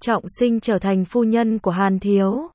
trọng sinh trở thành phu nhân của Hàn Thiếu.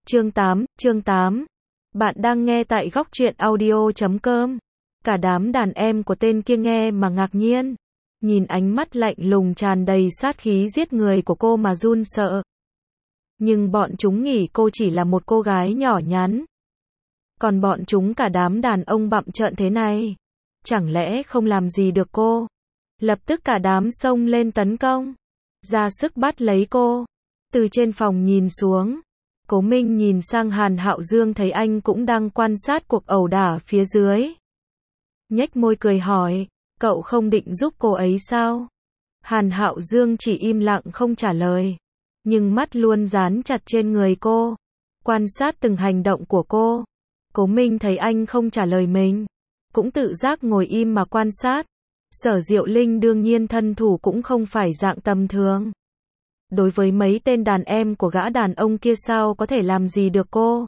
Chương 8. Bạn đang nghe tại góc truyện audio.com. Cả đám đàn em của tên kia nghe mà ngạc nhiên, nhìn ánh mắt lạnh lùng tràn đầy sát khí giết người của cô mà run sợ. Nhưng bọn chúng nghĩ cô chỉ là một cô gái nhỏ nhắn. Còn bọn chúng cả đám đàn ông bặm trợn thế này, chẳng lẽ không làm gì được cô? Lập tức cả đám xông lên tấn công, ra sức bắt lấy cô. Từ trên phòng nhìn xuống, Cố Minh nhìn sang Hàn Hạo Dương thấy anh cũng đang quan sát cuộc ẩu đả phía dưới. Nhếch môi cười hỏi, cậu không định giúp cô ấy sao? Hàn Hạo Dương chỉ im lặng không trả lời, nhưng mắt luôn dán chặt trên người cô, quan sát từng hành động của cô. Cố Minh thấy anh không trả lời mình, cũng tự giác ngồi im mà quan sát. Sở Diệu Linh đương nhiên thân thủ cũng không phải dạng tầm thường. Đối với mấy tên đàn em của gã đàn ông kia sao có thể làm gì được cô?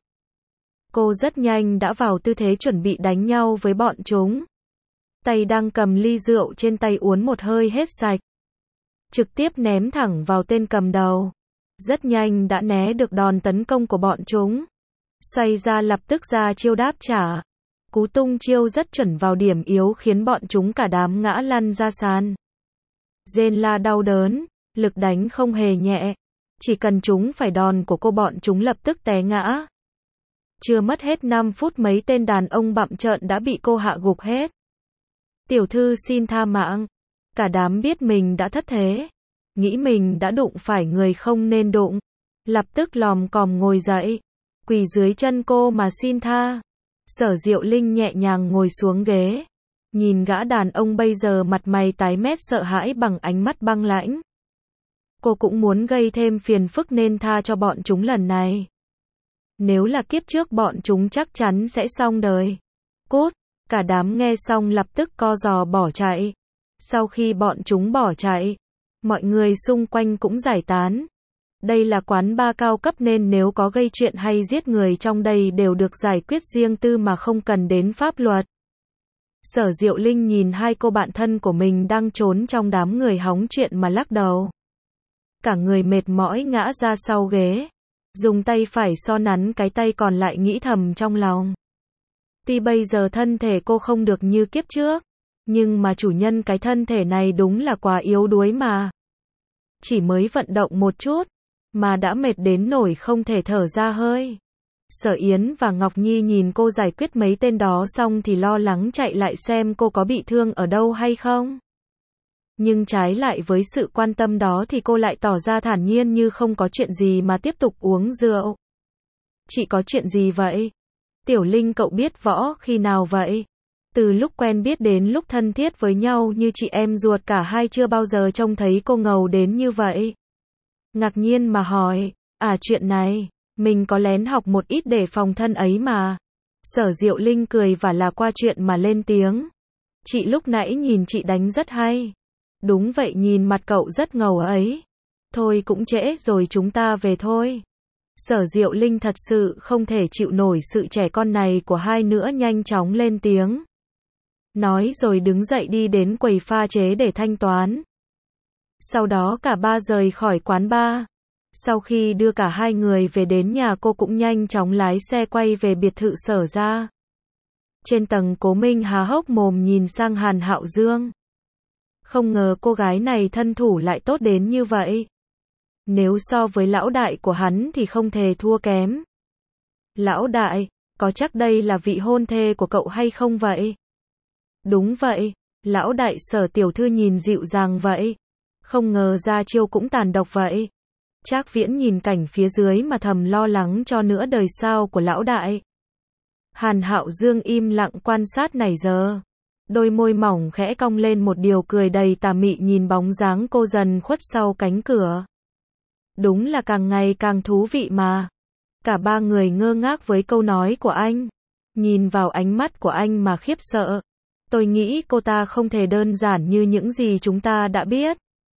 Cô rất nhanh đã vào tư thế chuẩn bị đánh nhau với bọn chúng. Tay đang cầm ly rượu trên tay uống một hơi hết sạch, trực tiếp ném thẳng vào tên cầm đầu. Rất nhanh đã né được đòn tấn công của bọn chúng. Xoay ra lập tức ra chiêu đáp trả. Cú tung chiêu rất chuẩn vào điểm yếu khiến bọn chúng cả đám ngã lăn ra sàn. Rên la đau đớn, lực đánh không hề nhẹ. Chỉ cần chúng phải đòn của cô bọn chúng lập tức té ngã. Chưa mất hết 5 phút mấy tên đàn ông bặm trợn đã bị cô hạ gục hết. Tiểu thư xin tha mạng. Cả đám biết mình đã thất thế, nghĩ mình đã đụng phải người không nên đụng, lập tức lòm còm ngồi dậy, quỳ dưới chân cô mà xin tha. Sở Diệu Linh nhẹ nhàng ngồi xuống ghế, nhìn gã đàn ông bây giờ mặt mày tái mét sợ hãi bằng ánh mắt băng lãnh. Cô cũng muốn gây thêm phiền phức nên tha cho bọn chúng lần này. Nếu là kiếp trước bọn chúng chắc chắn sẽ xong đời. Cút, cả đám nghe xong lập tức co giò bỏ chạy. Sau khi bọn chúng bỏ chạy, mọi người xung quanh cũng giải tán. Đây là quán bar cao cấp nên nếu có gây chuyện hay giết người trong đây đều được giải quyết riêng tư mà không cần đến pháp luật. Sở Diệu Linh nhìn hai cô bạn thân của mình đang trốn trong đám người hóng chuyện mà lắc đầu. Cả người mệt mỏi ngã ra sau ghế, dùng tay phải so nắn cái tay còn lại nghĩ thầm trong lòng. Tuy bây giờ thân thể cô không được như kiếp trước, nhưng mà chủ nhân cái thân thể này đúng là quá yếu đuối mà. Chỉ mới vận động một chút, mà đã mệt đến nỗi không thể thở ra hơi. Sở Yến và Ngọc Nhi nhìn cô giải quyết mấy tên đó xong thì lo lắng chạy lại xem cô có bị thương ở đâu hay không. Nhưng trái lại với sự quan tâm đó thì cô lại tỏ ra thản nhiên như không có chuyện gì mà tiếp tục uống rượu. Chị có chuyện gì vậy? Tiểu Linh cậu biết võ khi nào vậy? Từ lúc quen biết đến lúc thân thiết với nhau như chị em ruột cả hai chưa bao giờ trông thấy cô ngầu đến như vậy. Ngạc nhiên mà hỏi, chuyện này, mình có lén học một ít để phòng thân ấy mà. Sở Diệu Linh cười và là qua chuyện mà lên tiếng. Chị lúc nãy nhìn chị đánh rất hay. Đúng vậy, nhìn mặt cậu rất ngầu ấy. Thôi cũng trễ rồi, chúng ta về thôi. Sở Diệu Linh thật sự không thể chịu nổi sự trẻ con này của hai nữa, nhanh chóng lên tiếng. Nói rồi đứng dậy đi đến quầy pha chế để thanh toán. Sau đó cả ba rời khỏi quán bar. Sau khi đưa cả hai người về đến nhà, cô cũng nhanh chóng lái xe quay về biệt thự Sở ra. Trên tầng, Cố Minh há hốc mồm nhìn sang Hàn Hạo Dương. Không ngờ cô gái này thân thủ lại tốt đến như vậy. Nếu so với lão đại của hắn thì không thể thua kém. Lão đại, có chắc đây là vị hôn thê của cậu hay không vậy? Đúng vậy, lão đại. Sở tiểu thư nhìn dịu dàng vậy. Không ngờ ra chiêu cũng tàn độc vậy. Trác Viễn nhìn cảnh phía dưới mà thầm lo lắng cho nửa đời sau của lão đại. Hàn Hạo Dương im lặng quan sát nãy giờ. Đôi môi mỏng khẽ cong lên một điều cười đầy tà mị nhìn bóng dáng cô dần khuất sau cánh cửa. Đúng là càng ngày càng thú vị mà. Cả ba người ngơ ngác với câu nói của anh. Nhìn vào ánh mắt của anh mà khiếp sợ. Tôi nghĩ cô ta không thể đơn giản như những gì chúng ta đã biết.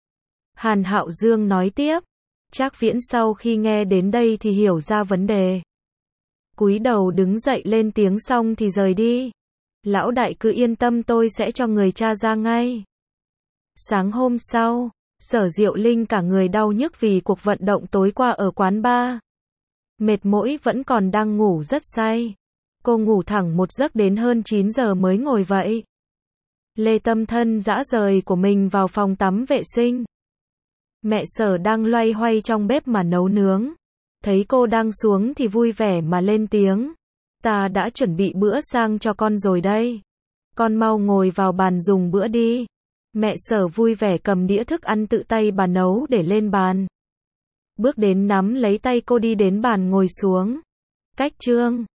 Hàn Hạo Dương nói tiếp. Trác Viễn sau khi nghe đến đây thì hiểu ra vấn đề. Cúi đầu đứng dậy lên tiếng xong thì rời đi. Lão đại cứ yên tâm, tôi sẽ cho người tra ra ngay. Sáng hôm sau, Sở Diệu Linh cả người đau nhức vì cuộc vận động tối qua ở quán bar. Mệt mỏi vẫn còn đang ngủ rất say. Cô ngủ thẳng một giấc đến hơn 9 giờ mới ngồi dậy. Lê Tâm thân dã rời của mình vào phòng tắm vệ sinh. Mẹ Sở đang loay hoay trong bếp mà nấu nướng. Thấy cô đang xuống thì vui vẻ mà lên tiếng. Ta đã chuẩn bị bữa sang cho con rồi đây. Con mau ngồi vào bàn dùng bữa đi. Mẹ Sở vui vẻ cầm đĩa thức ăn tự tay bà nấu để lên bàn. Bước đến nắm lấy tay cô đi đến bàn ngồi xuống. Cách Trương